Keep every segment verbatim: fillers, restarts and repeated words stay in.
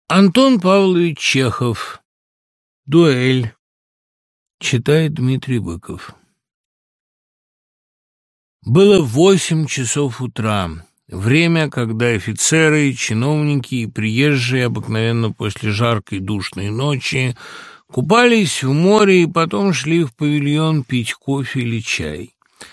Антон Павлович Чехов. Дуэль. Читает Дмитрий Быков. Было восемь часов утра. Время, когда офицеры, чиновники и приезжие обыкновенно после жаркой душной ночи купались в море и потом шли в павильон пить кофе или чай.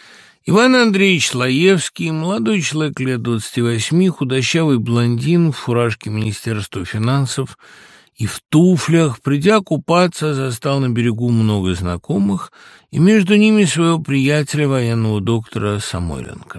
Иван Андреевич Лаевский, молодой человек лет двадцати восьми, худощавый блондин в фуражке Министерства финансов и в туфлях, придя купаться, застал на берегу много знакомых, и между ними своего приятеля, военного доктора Самойленко.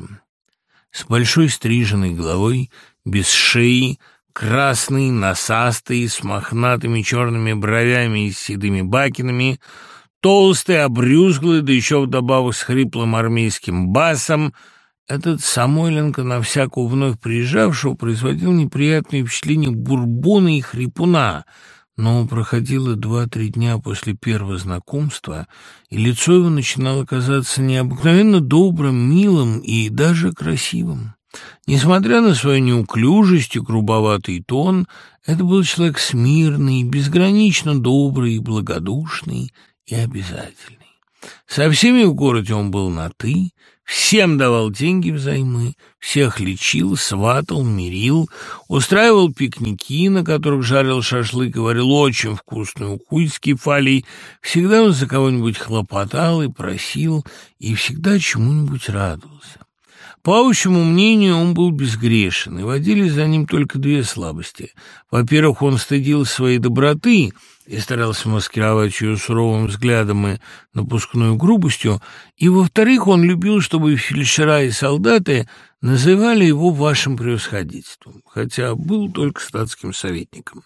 С большой стриженной головой, без шеи, красный, носастый, с мохнатыми черными бровями и седыми бакинами, толстый, обрюзглый, да еще вдобавок с хриплым армейским басом, этот Самойленко на всякого вновь приезжавшего производил неприятное впечатление бурбона и хрипуна, но проходило два-три дня после первого знакомства, и лицо его начинало казаться необыкновенно добрым, милым и даже красивым. Несмотря на свою неуклюжесть и грубоватый тон, это был человек смирный, безгранично добрый и благодушный, и обязательный. Со всеми в городе он был на «ты», всем давал деньги взаймы, всех лечил, сватал, мирил, устраивал пикники, на которых жарил шашлык и варил очень вкусный уху с кефалей, всегда он за кого-нибудь хлопотал и просил, и всегда чему-нибудь радовался. По общему мнению, он был безгрешен, и водились за ним только две слабости. Во-первых, он стыдил своей доброты и старался маскировать ее суровым взглядом и напускной грубостью, и, во-вторых, он любил, чтобы фельдшера и солдаты называли его вашим превосходительством, хотя был только статским советником.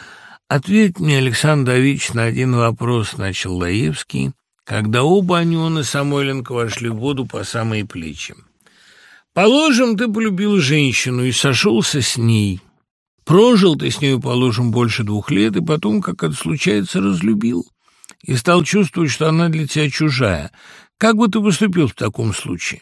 «Ответь мне, Александр Давидович, на один вопрос», — начал Лаевский, когда оба они, он и Самойленко, вошли в воду по самые плечи. «Положим, ты полюбил женщину и сошелся с ней. Прожил ты с нею, положим, больше двух лет, и потом, как это случается, разлюбил, и стал чувствовать, что она для тебя чужая. Как бы ты поступил в таком случае?»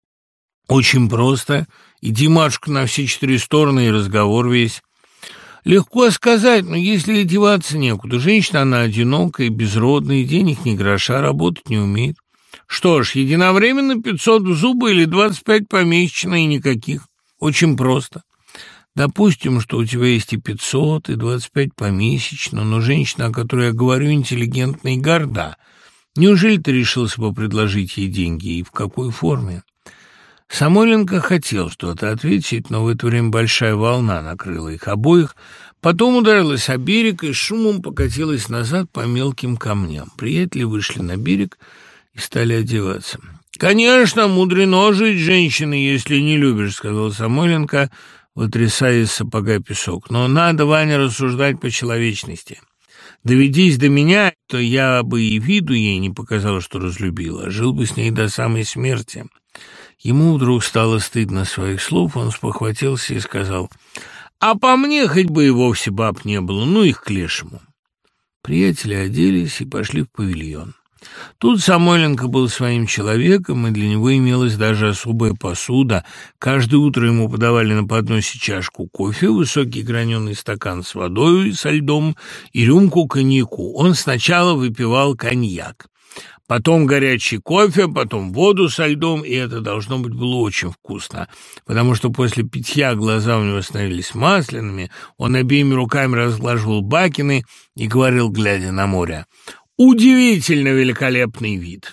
«Очень просто. Иди, матушка, на все четыре стороны, и разговор весь». «Легко сказать, но если деваться некуда. Женщина, она одинокая, безродная, денег ни гроша, работать не умеет. Что ж, единовременно пятьсот в зубы или двадцать пять помесячно и никаких. Очень просто. Допустим, что у тебя есть и пятьсот, и двадцать пять помесячно, но женщина, о которой я говорю, интеллигентна и горда. Неужели ты решился бы предложить ей деньги, и в какой форме?» Самойленко хотел что-то ответить, но в это время большая волна накрыла их обоих, потом ударилась о берег и шумом покатилась назад по мелким камням. Приятели вышли на берег и стали одеваться. «Конечно, мудрено жить женщиной, если не любишь», — сказал Самойленко, вытрясая из сапога песок. «Но надо, Ваня, рассуждать по человечности. Доведись до меня, то я бы и виду ей не показал, что разлюбила, жил бы с ней до самой смерти». Ему вдруг стало стыдно своих слов, он спохватился и сказал: «А по мне хоть бы и вовсе баб не было, ну их к лешему». Приятели оделись и пошли в павильон. Тут Самойленко был своим человеком, и для него имелась даже особая посуда. Каждое утро ему подавали на подносе чашку кофе, высокий граненый стакан с водой со льдом и рюмку коньяку. Он сначала выпивал коньяк, потом горячий кофе, потом воду со льдом, и это, должно быть, было очень вкусно, потому что после питья глаза у него становились масляными, он обеими руками разглаживал бакины и говорил, глядя на море: «Удивительно великолепный вид».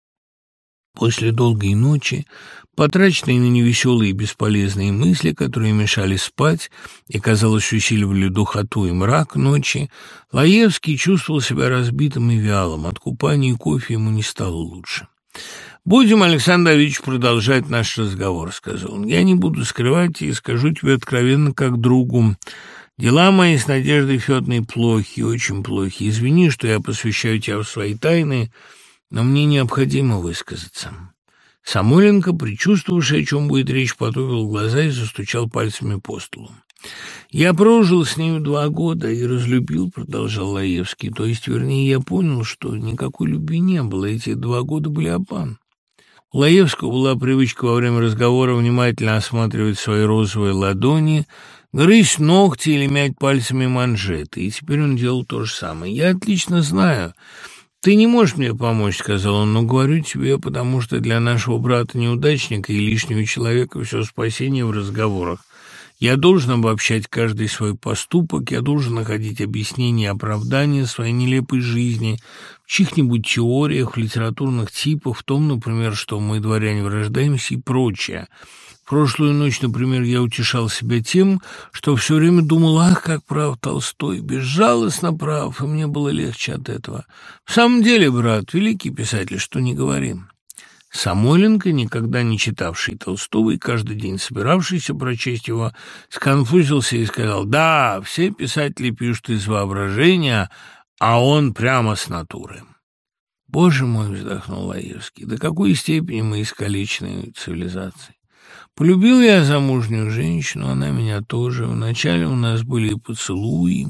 После долгой ночи, потраченной на невеселые и бесполезные мысли, которые мешали спать и, казалось, усиливали духоту и мрак ночи, Лаевский чувствовал себя разбитым и вялым. От купания и кофе ему не стало лучше. «Будем, Александр Давидович, продолжать наш разговор», — сказал он. «Я не буду скрывать и скажу тебе откровенно, как другу. Дела мои с Надеждой Федоровной плохи, очень плохи. Извини, что я посвящаю тебя в свои тайны, но мне необходимо высказаться». Самойленко, предчувствовавший, о чем будет речь, потупил глаза и застучал пальцами по столу. «Я прожил с нею два года и разлюбил», — продолжал Лаевский. «То есть, вернее, я понял, что никакой любви не было. Эти два года были обман». У Лаевского была привычка во время разговора внимательно осматривать свои розовые ладони, грызть ногти или мять пальцами манжеты. И теперь он делал то же самое. «Я отлично знаю. Ты не можешь мне помочь», — сказал он, — «но говорю тебе, потому что для нашего брата-неудачника и лишнего человека все спасение в разговорах. Я должен обобщать каждый свой поступок, я должен находить объяснение и оправдание своей нелепой жизни в чьих-нибудь теориях, в литературных типах, в том, например, что мы, дворяне, вырождаемся и прочее. Прошлую ночь, например, я утешал себя тем, что все время думал: ах, как прав Толстой, безжалостно прав, и мне было легче от этого. В самом деле, брат, великий писатель, что не говори». Самойленко, никогда не читавший Толстого и каждый день собиравшийся прочесть его, сконфузился и сказал: «Да, все писатели пишут из воображения, а он прямо с натуры». «Боже мой!» — вздохнул Лаевский. «До какой степени мы искалечены цивилизацией! Полюбил я замужнюю женщину, она меня тоже. Вначале у нас были и поцелуи,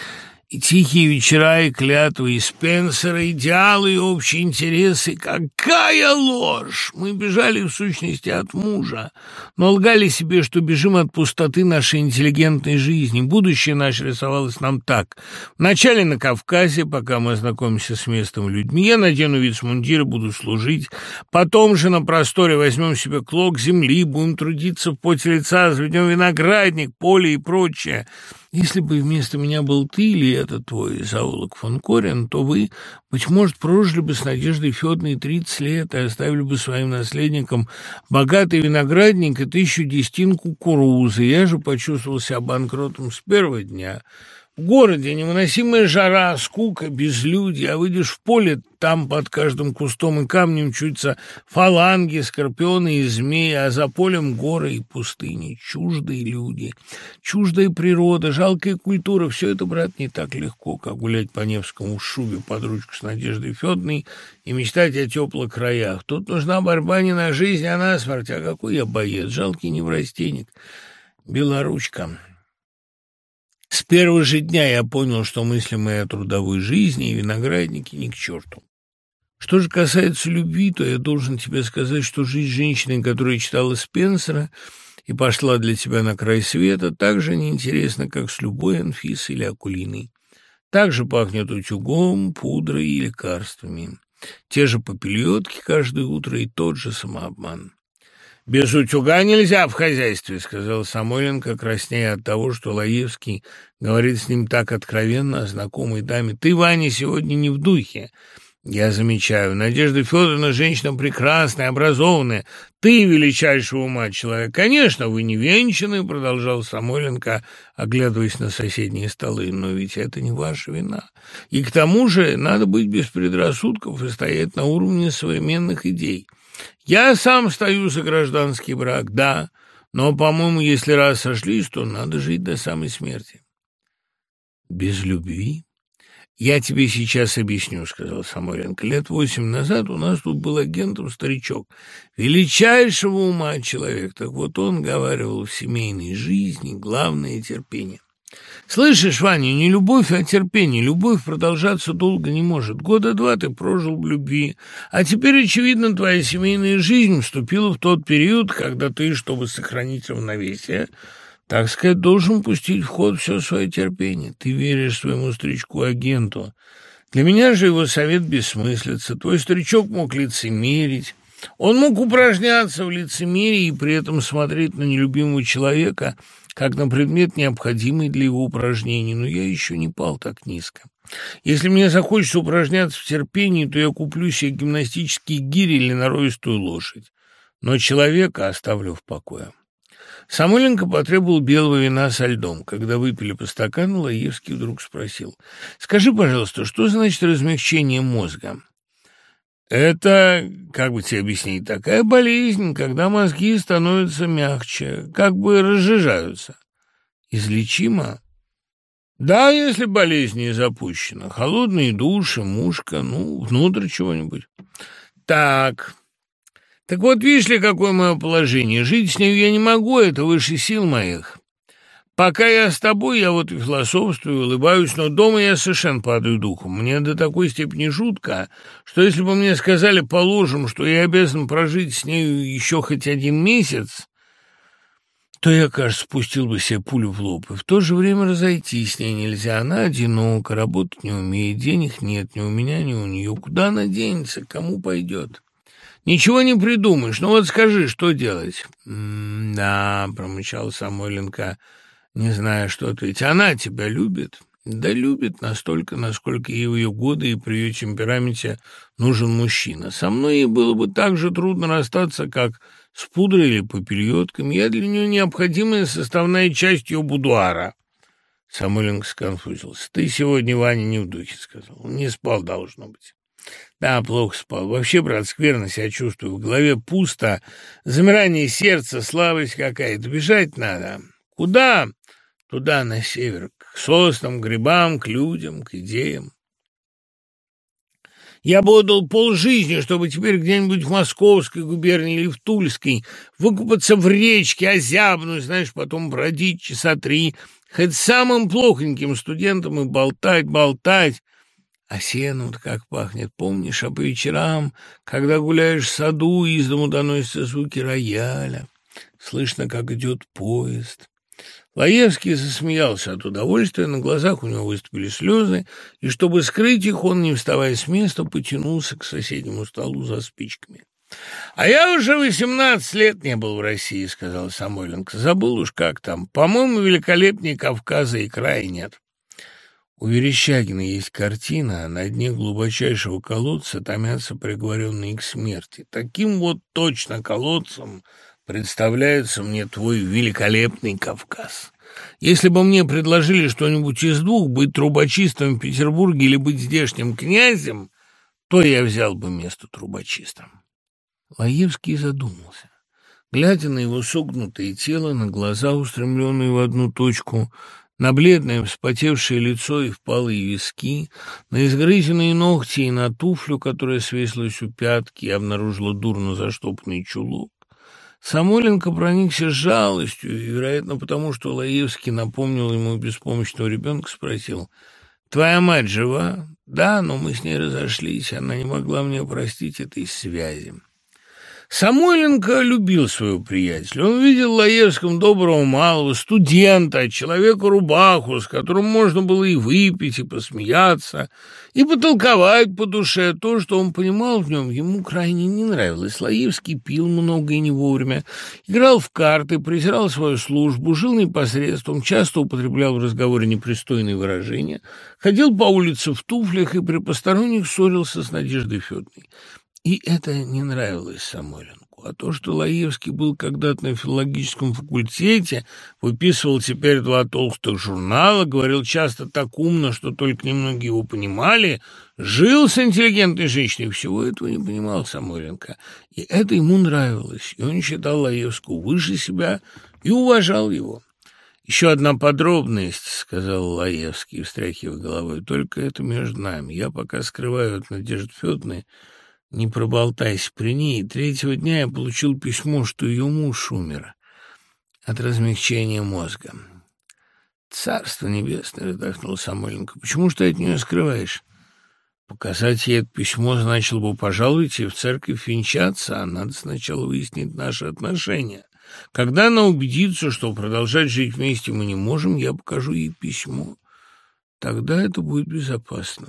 и тихие вечера, и клятвы, и Спенсера, идеалы, и общие интересы. Какая ложь! Мы бежали, в сущности, от мужа, но лгали себе, что бежим от пустоты нашей интеллигентной жизни. Будущее наше рисовалось нам так. Вначале на Кавказе, пока мы ознакомимся с местом и людьми, я надену вицмундир и буду служить. Потом же на просторе возьмем себе клок земли, будем трудиться в поте лица, разведем виноградник, поле и прочее. Если бы вместо меня был ты или этот твой зоолог фон Корен, то вы, быть может, прожили бы с Надеждой Федоровной тридцать лет и оставили бы своим наследникам богатый виноградник и тысячу десятин кукурузы. Я же почувствовал себя банкротом с первого дня. В городе невыносимая жара, скука, безлюдье, а выйдешь в поле, там под каждым кустом и камнем чуются фаланги, скорпионы и змеи, а за полем горы и пустыни, чуждые люди, чуждая природа, жалкая культура. Все это, брат, не так легко, как гулять по Невскому в шубе под ручку с Надеждой Федоровной и мечтать о теплых краях. Тут нужна борьба не на жизнь, а на смерть. А какой я боец, жалкий неврастенник, белоручка». С первого же дня я понял, что мысли мои о трудовой жизни и винограднике ни к черту. Что же касается любви, то я должен тебе сказать, что жизнь женщины, которая читала Спенсера и пошла для тебя на край света, так же неинтересна, как с любой Анфисой или Акулиной. Так же пахнет утюгом, пудрой и лекарствами. Те же попельотки каждое утро и тот же самообман. «Без утюга нельзя в хозяйстве», — сказал Самойленко, краснея от того, что Лаевский говорит с ним так откровенно о знакомой даме. «Ты, Ваня, сегодня не в духе. Я замечаю. Надежда Федоровна женщина прекрасная, образованная. Ты величайшего ума человек. Конечно, вы не венчаны», — продолжал Самойленко, оглядываясь на соседние столы. «Но ведь это не ваша вина. И к тому же надо быть без предрассудков и стоять на уровне современных идей. Я сам стою за гражданский брак, да, но, по-моему, если раз сошлись, то надо жить до самой смерти». «Без любви?» «Я тебе сейчас объясню», — сказал Самойленко. «Лет восемь назад у нас тут был агентом старичок, величайшего ума человек. Так вот он говаривал: в семейной жизни главное терпение. Слышишь, Ваня, не любовь, а терпение. Любовь продолжаться долго не может. Года два ты прожил в любви, а теперь, очевидно, твоя семейная жизнь вступила в тот период, когда ты, чтобы сохранить равновесие, так сказать, должен пустить в ход все свое терпение. Ты веришь своему старичку-агенту. Для меня же его совет бессмыслица. Твой старичок мог лицемерить. Он мог упражняться в лицемерии и при этом смотреть на нелюбимого человека как на предмет, необходимый для его упражнений, но я еще не пал так низко. Если мне захочется упражняться в терпении, то я куплю себе гимнастические гири или норовистую лошадь, но человека оставлю в покое». Самойленко потребовал белого вина со льдом. Когда выпили по стакану, Лаевский вдруг спросил: «Скажи, пожалуйста, что значит размягчение мозга?» «Это, как бы тебе объяснить, такая болезнь, когда мозги становятся мягче, как бы разжижаются». «Излечимо?» «Да, если болезнь не запущена. Холодные души, мушка, ну, внутрь чего-нибудь». «Так, так вот, видишь ли, какое мое положение. Жить с нею я не могу, это выше сил моих. Пока я с тобой, я вот и философствую, улыбаюсь, но дома я совершенно падаю духом. Мне до такой степени жутко, что если бы мне сказали, положим, что я обязан прожить с нею еще хоть один месяц, то я, кажется, спустил бы себе пулю в лоб. И в то же время разойтись с ней нельзя. Она одинока, работать не умеет, денег нет ни у меня, ни у нее. Куда она денется, кому пойдет? Ничего не придумаешь. Ну вот скажи, что делать? М да, промычал Самойленко, не зная, что ответить. Она тебя любит? Да любит настолько, насколько ей в ее годы и при ее темпераменте нужен мужчина. Со мной ей было бы так же трудно расстаться, как с пудрой или попельотком. Я для нее необходимая составная часть ее будуара. Самойленко сконфузился. Ты сегодня, Ваня, не в духе, сказал. Не спал, должно быть. Да, плохо спал. Вообще, брат, скверно себя чувствую. В голове пусто, замирание сердца, слабость какая-то. Бежать надо. Куда? Туда, на север, к соснам, грибам, к людям, к идеям. Я бы отдал полжизни, чтобы теперь где-нибудь в Московской губернии или в Тульской выкупаться в речке, озябнуть, знаешь, потом бродить часа три, хоть самым плохоньким студентам и болтать, болтать. А сеном-то как пахнет, помнишь, а по вечерам, когда гуляешь в саду, из дому доносятся звуки рояля, слышно, как идет поезд. Лаевский засмеялся от удовольствия, на глазах у него выступили слезы, и, чтобы скрыть их, он, не вставая с места, потянулся к соседнему столу за спичками. «А я уже восемнадцать лет не был в России», — сказал Самойленко. «Забыл уж, как там. По-моему, великолепнее Кавказа и края нет». У Верещагина есть картина, на дне глубочайшего колодца томятся приговоренные к смерти. Таким вот точно колодцем представляется мне твой великолепный Кавказ. Если бы мне предложили что-нибудь из двух, быть трубочистом в Петербурге или быть здешним князем, то я взял бы место трубочистом. Лаевский задумался. Глядя на его согнутое тело, на глаза, устремленные в одну точку, на бледное вспотевшее лицо и впалые виски, на изгрызенные ногти и на туфлю, которая свесилась у пятки и обнаружила дурно заштопанный чулок, Самойленко проникся жалостью, и, вероятно, потому что Лаевский напомнил ему беспомощного ребенка, спросил: «Твоя мать жива?» «Да, но мы с ней разошлись, она не могла мне простить этой связи». Самойленко любил своего приятеля. Он видел в Лаевском доброго малого, студента, человека-рубаху, с которым можно было и выпить, и посмеяться, и потолковать по душе. То, что он понимал в нем, ему крайне не нравилось. Лаевский пил много и не вовремя, играл в карты, презирал свою службу, жил непосредством, часто употреблял в разговоре непристойные выражения, ходил по улице в туфлях и при посторонних ссорился с Надеждой Федоровной. И это не нравилось Самойленку. А то, что Лаевский был когда-то на филологическом факультете, выписывал теперь два толстых журнала, говорил часто так умно, что только немногие его понимали, жил с интеллигентной женщиной, всего этого не понимал Самойленко. И это ему нравилось, и он считал Лаевского выше себя и уважал его. «Еще одна подробность», — сказал Лаевский, встряхивая головой, — «только это между нами. Я пока скрываю от Надежды Федоровны, не проболтайся при ней. Третьего дня я получил письмо, что ее муж умер от размягчения мозга». «Царство небесное», — вздохнул Самойленко. «Почему ж ты от нее скрываешь? Показать ей это письмо значило бы пожаловать ей в церковь венчаться, а надо сначала выяснить наши отношения. Когда она убедится, что продолжать жить вместе мы не можем, я покажу ей письмо. Тогда это будет безопасно».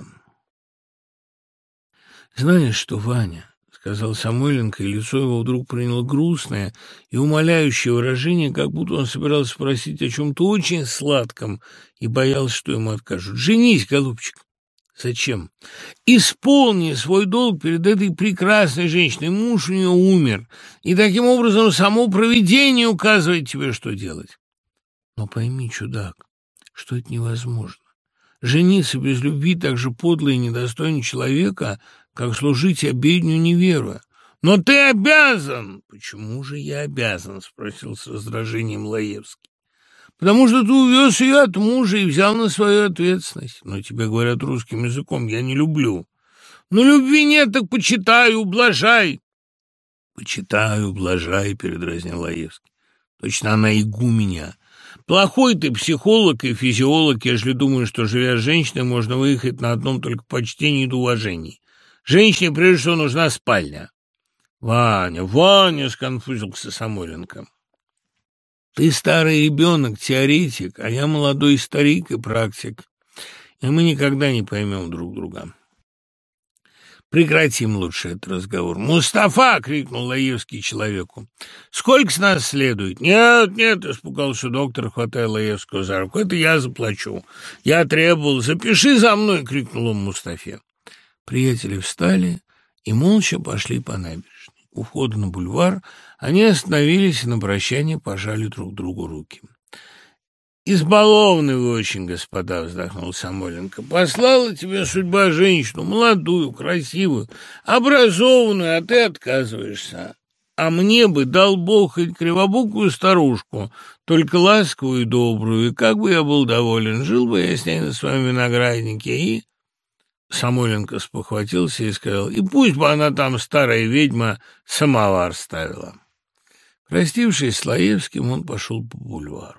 «Знаешь что, Ваня?» — сказал Самойленко, и лицо его вдруг приняло грустное и умоляющее выражение, как будто он собирался спросить о чем-то очень сладком и боялся, что ему откажут. «Женись, голубчик». «Зачем?» «Исполни свой долг перед этой прекрасной женщиной. Муж у нее умер, и таким образом само провидение указывает тебе, что делать». «Но пойми, чудак, что это невозможно. Жениться без любви так же подло и недостойно человека, как служить обедню не веруя». «Но ты обязан!» «Почему же я обязан?» — спросил с раздражением Лаевский. «Потому что ты увез ее от мужа и взял на свою ответственность. Но тебе говорят русским языком, я не люблю». «Но любви нет, так почитай, ублажай». «Почитай, ублажай», — передразнил Лаевский. «Точно она игуменя. Плохой ты психолог и физиолог, ежели думаешь, что, живя с женщиной, можно выехать на одном только почтении и уважении. Женщине, прежде всего, нужна спальня». «Ваня, Ваня!» — сконфузился Самойленко. Ты старый ребенок, теоретик, а я молодой старик и практик, и мы никогда не поймем друг друга. Прекратим лучше этот разговор. «Мустафа!» — крикнул Лаевский человеку. «Сколько с нас следует?» «Нет, нет!» — испугался доктор, хватая Лаевского за руку. «Это я заплачу. Я требовал. Запиши за мной!» — крикнул он Мустафе. Приятели встали и молча пошли по набережной. У входа на бульвар они остановились и на прощание пожали друг другу руки. «Избалованный вы очень, господа!» — вздохнул Самойленко. «Послала тебе судьба женщину, молодую, красивую, образованную, а ты отказываешься. А мне бы дал Бог хоть кривобокую старушку, только ласковую и добрую, и как бы я был доволен, жил бы я с ней на своем винограднике, и...» Самойленко спохватился и сказал: «И пусть бы она там, старая ведьма, самовар ставила». Простившись с Лаевским, он пошел по бульвару.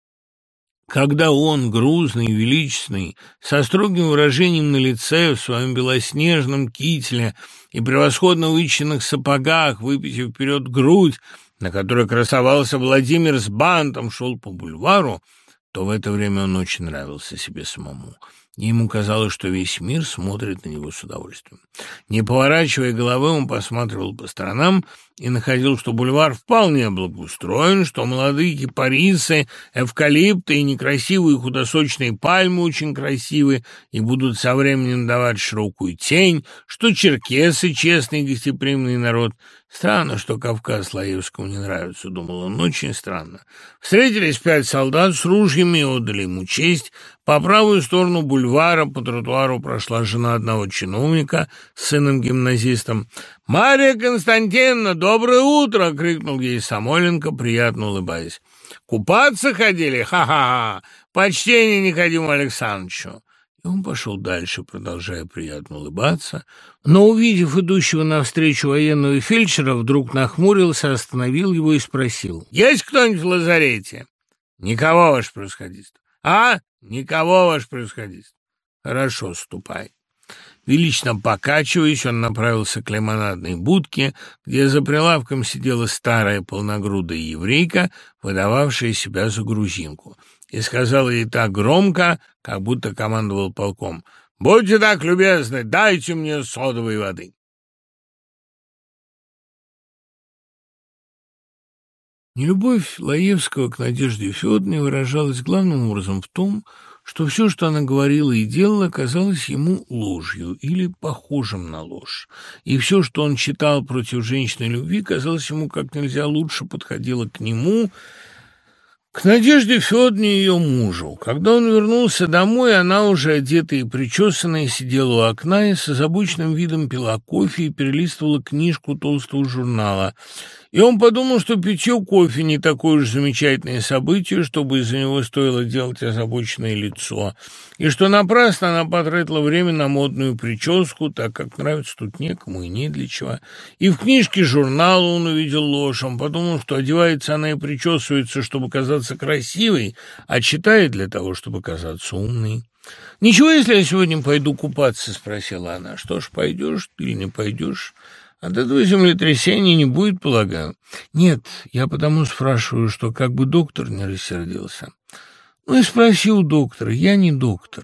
Когда он, грузный, величественный, со строгим выражением на лице, в своем белоснежном кителе и превосходно вычищенных сапогах, выпитив вперед грудь, на которой красовался Владимир с бантом, шел по бульвару, то в это время он очень нравился себе самому. И ему казалось, что весь мир смотрит на него с удовольствием. Не поворачивая головы, он посматривал по сторонам и находил, что бульвар вполне благоустроен, что молодые кипарисы, эвкалипты и некрасивые худосочные пальмы очень красивы и будут со временем давать широкую тень, что черкесы — честный и гостеприимный народ. Странно, что Кавказ Лаевскому не нравится, думал он, очень странно. Встретились пять солдат с ружьями и отдали ему честь. По правую сторону бульвара по тротуару прошла жена одного чиновника с сыном-гимназистом. «Марья Константиновна, доброе утро!» — крикнул ей Самойленко, приятно улыбаясь. «Купаться ходили? Ха-ха-ха! Почтение Никодиму Александровичу!» И он пошел дальше, продолжая приятно улыбаться, но, увидев идущего навстречу военного фельдшера, вдруг нахмурился, остановил его и спросил: «Есть кто-нибудь в лазарете?» «Никого, ваше превосходительство». «А? Никого, ваше превосходительство». «Хорошо, ступай». Велично покачиваясь, он направился к лимонадной будке, где за прилавком сидела старая полногрудая еврейка, выдававшая себя за грузинку, и сказал ей так громко, как будто командовал полком: «Будьте так любезны, дайте мне содовой воды». Нелюбовь Лаевского к Надежде Федоровне выражалась главным образом в том, что все, что она говорила и делала, казалось ему ложью или похожим на ложь, и все, что он читал против женщины любви, казалось ему как нельзя лучше подходило к нему, к Надежде Федоровне и ее мужу. Когда он вернулся домой, она, уже одетая и причесанная, сидела у окна и с озабоченным видом пила кофе и перелистывала книжку толстого журнала. И он подумал, что питье кофе не такое уж замечательное событие, чтобы из-за него стоило делать озабоченное лицо, и что напрасно она потратила время на модную прическу, так как нравится тут некому и не для чего. И в книжке журнала он увидел ложь. Он подумал, что одевается она и причесывается, чтобы казаться красивой, а читает для того, чтобы казаться умной. «Ничего, если я сегодня пойду купаться?» — спросила она. «Что ж, пойдешь или не пойдешь? От этого землетрясения не будет, полагаю». «Нет, я потому спрашиваю, что как бы доктор не рассердился». «Ну и спроси у доктора, я не доктор».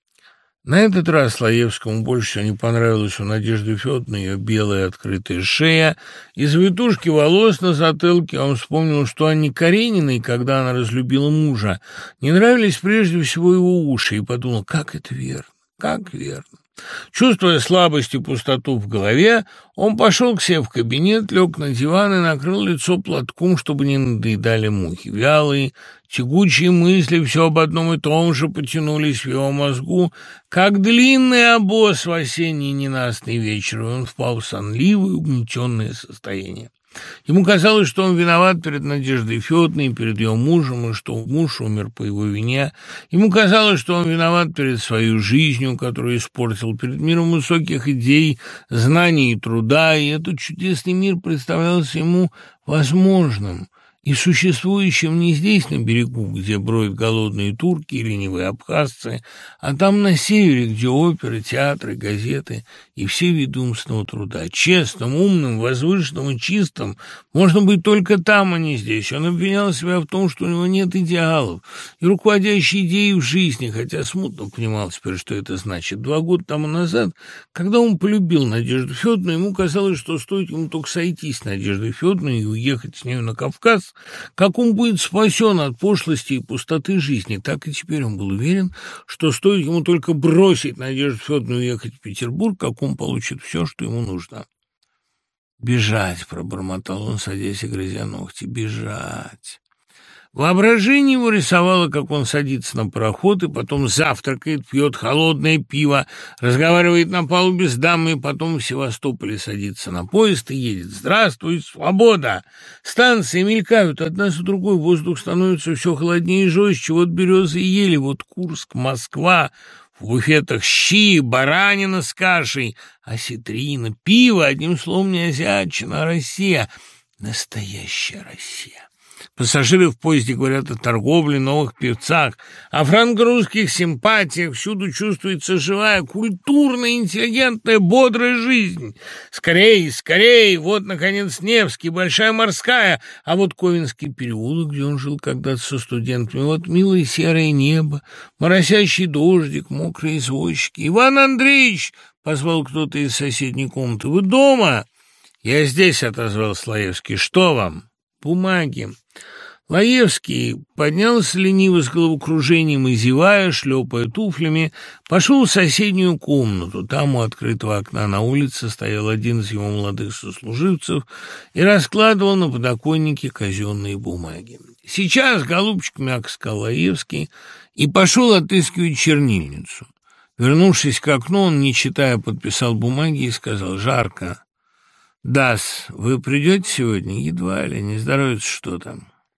На этот раз Лаевскому больше всего не понравилась у Надежды Федоровны ее белая открытая шея и завитушки волос на затылке. Он вспомнил, что Анне Карениной, когда она разлюбила мужа, не нравились прежде всего его уши, и подумал: как это верно, как верно. Чувствуя слабость и пустоту в голове, он пошел к себе в кабинет, лег на диван и накрыл лицо платком, чтобы не надоедали мухи. Вялые, тягучие мысли все об одном и том же потянулись в его мозгу, как длинный обоз в осенний ненастный вечер, и он впал в сонливое, угнетенное состояние. Ему казалось, что он виноват перед Надеждой Федоровной, перед ее мужем, и что муж умер по его вине. Ему казалось, что он виноват перед своей жизнью, которую испортил, перед миром высоких идей, знаний и труда, и этот чудесный мир представлялся ему возможным. и существующим не здесь, на берегу, где броют голодные турки и ленивые абхазцы, а там на севере, где оперы, театры, газеты и все виды умственного труда. Честным, умным, возвышенным и чистым можно быть только там, а не здесь. Он обвинял себя в том, что у него нет идеалов и руководящей идеи в жизни, хотя смутно понимал теперь, что это значит. Два года тому назад, когда он полюбил Надежду Федоровну, ему казалось, что стоит ему только сойтись с Надеждой Федоровной и уехать с нею на Кавказ, как он будет спасен от пошлости и пустоты жизни. Так и теперь он был уверен, что стоит ему только бросить Надежду Федоровну и уехать в Петербург, как он получит все, что ему нужно. «Бежать!» — пробормотал он, садясь и грызя ногти. «Бежать!» Воображение его рисовало, как он садится на пароход и потом завтракает, пьет холодное пиво, разговаривает на палубе с дамой, потом в Севастополе садится на поезд и едет. «Здравствуй, свобода!» Станции мелькают одна за другой, воздух становится все холоднее и жестче. Вот березы и ели, вот Курск, Москва, в буфетах щи, баранина с кашей, осетрина, пиво, одним словом, не азиатчина, а Россия, настоящая Россия. Пассажиры в поезде говорят о торговле, новых певцах, о франко-русских симпатиях. Всюду чувствуется живая, культурная, интеллигентная, бодрая жизнь. Скорей, скорей! Вот, наконец, Невский, Большая Морская, а вот Ковенский переулок, где он жил когда-то со студентами. Вот милое серое небо, моросящий дождик, мокрые извозчики. «Иван Андреевич!» — позвал кто-то из соседней комнаты. «Вы дома?» «Я здесь», — отозвался Лаевский. «Что вам?» «Бумаги». Лаевский поднялся лениво с головокружением и, зевая, шлепая туфлями, пошел в соседнюю комнату. Там у открытого окна на улице стоял один из его молодых сослуживцев и раскладывал на подоконнике казенные бумаги. «Сейчас, голубчик», — мягко сказал Лаевский, и пошел отыскивать чернильницу. Вернувшись к окну, он, не читая, подписал бумаги и сказал: «Жарко». «Да-с, вы придете сегодня?» «Едва ли, не здоровится что-то».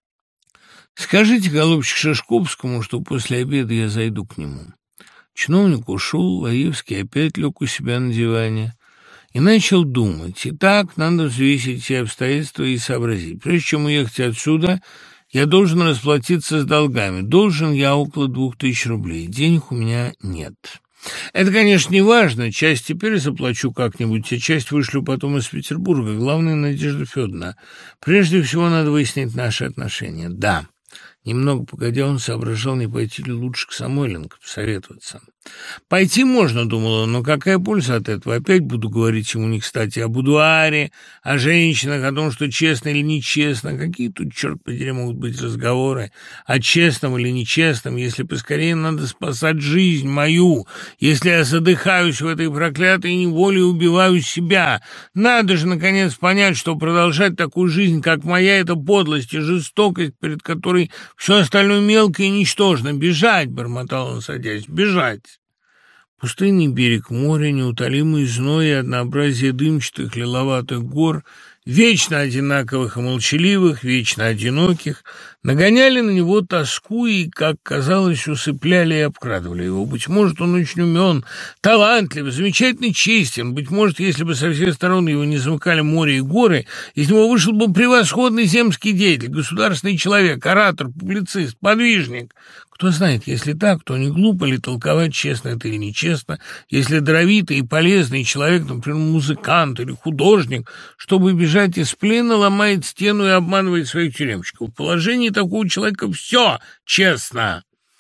«Скажите, голубчик, Шишковскому, что после обеда я зайду к нему». Чиновник ушел, Лаевский опять лег у себя на диване и начал думать. Итак, надо взвесить все обстоятельства и сообразить. Прежде чем уехать отсюда, я должен расплатиться с долгами. Должен я около двух тысяч рублей. Денег у меня нет. Это, конечно, не важно. Часть теперь заплачу как-нибудь, а часть вышлю потом из Петербурга. Главное, Надежда Федоровна. Прежде всего, надо выяснить наши отношения. Да». Немного погодя, он соображал, не пойти ли лучше к Самойленко посоветоваться. «Пойти можно, — думал он, — но какая польза от этого? Опять буду говорить ему не кстати о будуаре, о женщинах, о том, что честно или нечестно. Какие тут, черт подери, могут быть разговоры о честном или нечестном, если поскорее надо спасать жизнь мою, если я задыхаюсь в этой проклятой неволе и убиваю себя? Надо же, наконец, понять, что продолжать такую жизнь, как моя, — это подлость и жестокость, перед которой все остальное мелкое и ничтожно. Бежать!» — бормотал он, садясь. «Бежать!» Пустынный берег моря, неутолимый зной и однообразие дымчатых лиловатых гор, вечно одинаковых и молчаливых, вечно одиноких, нагоняли на него тоску и, как казалось, усыпляли и обкрадывали его. Быть может, он очень умен, талантлив, замечательно честен. Быть может, если бы со всех сторон его не замыкали море и горы, из него вышел бы превосходный земский деятель, государственный человек, оратор, публицист, подвижник. Кто знает, если так, то не глупо ли толковать, честно это или нечестно, если даровитый и полезный человек, например, музыкант или художник, чтобы бежать из плена, ломает стену и обманывает своих тюремщиков. В положении такого человека все честно.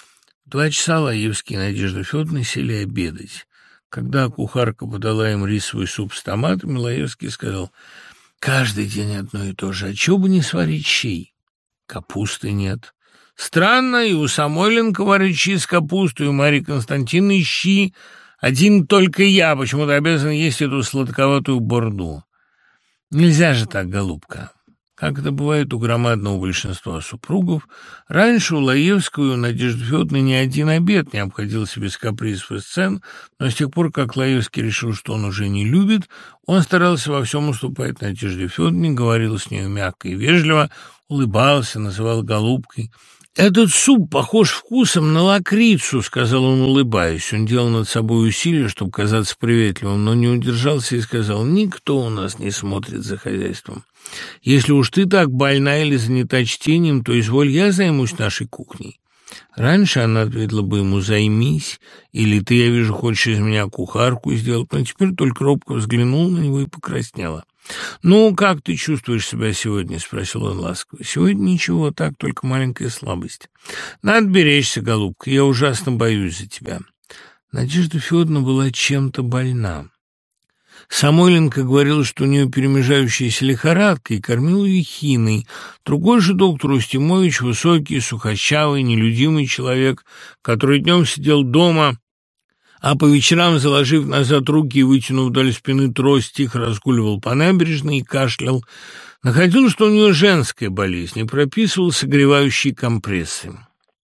В два часа Лаевский и Надежда Федоровна сели обедать. Когда кухарка подала им рисовый суп с томатами, Лаевский сказал: «Каждый день одно и то же. А чего бы не сварить щей? Капусты нет». «Странно, и у Самойленко варят щи с капустой, и у Марьи Константиновны щи. Один только я почему-то обязан есть эту сладковатую борду». «Нельзя же так, голубка». Как это бывает у громадного большинства супругов, раньше у Лаевского и у Надежды Федоровны ни один обед не обходился без капризов и сцен, но с тех пор, как Лаевский решил, что он уже не любит, он старался во всем уступать Надежде Федоровне, говорил с нею мягко и вежливо, улыбался, называл голубкой. «Этот суп похож вкусом на лакрицу», — сказал он, улыбаясь. Он делал над собой усилие, чтобы казаться приветливым, но не удержался и сказал: «Никто у нас не смотрит за хозяйством. Если уж ты так больна или занята чтением, то изволь, я займусь нашей кухней». Раньше она ответила бы ему: «Займись», или «Ты, я вижу, хочешь из меня кухарку сделать», но теперь только робко взглянула на него и покраснела. «Ну, как ты чувствуешь себя сегодня?» — спросил он ласково. «Сегодня ничего, так, только маленькая слабость. Надо беречься, голубка, я ужасно боюсь за тебя». Надежда Федоровна была чем-то больна. Самойленко говорил, что у нее перемежающаяся лихорадка, и кормил ее хиной. Другой же доктор Устимович, высокий, сухощавый, нелюдимый человек, который днем сидел дома, а по вечерам, заложив назад руки и вытянув вдоль спины трость, тихо разгуливал по набережной и кашлял, находил, что у нее женская болезнь, и прописывал согревающие компрессы.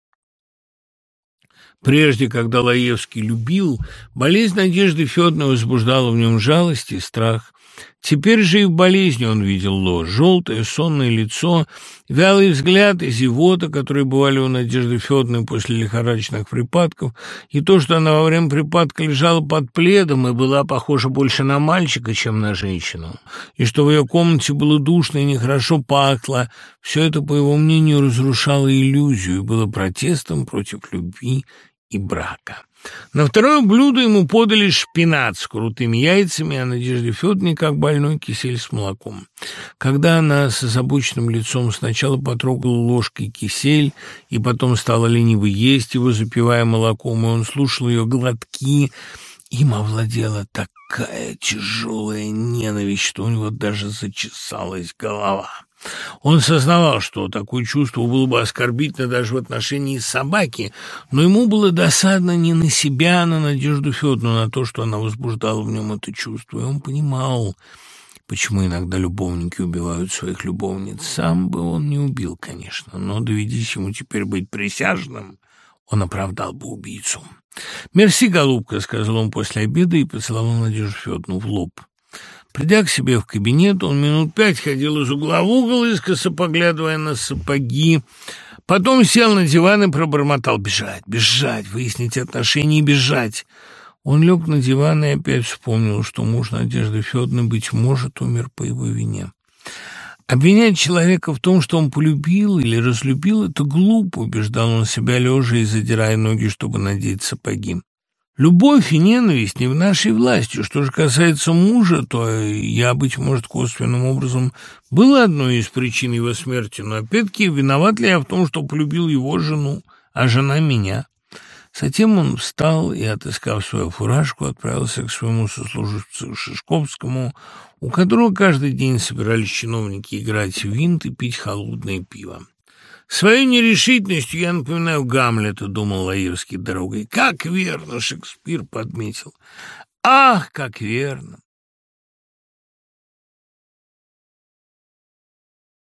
Прежде, когда Лаевский любил, болезнь Надежды Федоровны возбуждала в нем жалость и страх. Теперь же и в болезни он видел ложь. Желтое сонное лицо, вялый взгляд и зевота, которые бывали у Надежды Федоровны после лихорадочных припадков, и то, что она во время припадка лежала под пледом и была похожа больше на мальчика, чем на женщину, и что в ее комнате было душно и нехорошо пахло, все это, по его мнению, разрушало иллюзию и было протестом против любви и брака. На второе блюдо ему подали шпинат с крутыми яйцами, а Надежде Федоровне, как больной, кисель с молоком. Когда она с озабоченным лицом сначала потрогала ложкой кисель и потом стала лениво есть его, запивая молоком, и он слушал ее глотки, им овладела такая тяжелая ненависть, что у него даже зачесалась голова. Он сознавал, что такое чувство было бы оскорбительно даже в отношении собаки, но ему было досадно не на себя, а на Надежду Федоровну, на то, что она возбуждала в нем это чувство. И он понимал, почему иногда любовники убивают своих любовниц. Сам бы он не убил, конечно, но доведись ему теперь быть присяжным, он оправдал бы убийцу. «Мерси, голубка», — сказал он после обеда и поцеловал Надежду Федоровну в лоб. Придя к себе в кабинет, он минут пять ходил из угла в угол, искоса поглядывая на сапоги. Потом сел на диван и пробормотал: «Бежать, бежать, выяснить отношения и бежать». Он лег на диван и опять вспомнил, что муж Надежды Федоровны, быть может, умер по его вине. Обвинять человека в том, что он полюбил или разлюбил, это глупо, убеждал он себя лежа и задирая ноги, чтобы надеть сапоги. Любовь и ненависть не в нашей власти. Что же касается мужа, то я, быть может, косвенным образом была одной из причин его смерти, но опять-таки виноват ли я в том, что полюбил его жену, а жена меня? Затем он встал и, отыскав свою фуражку, отправился к своему сослуживцу Шишковскому, у которого каждый день собирались чиновники играть в винт и пить холодное пиво. «Своей нерешительностью я напоминаю Гамлета», — думал Лаевский дорогой. «Как верно!» — Шекспир подметил. «Ах, как верно!»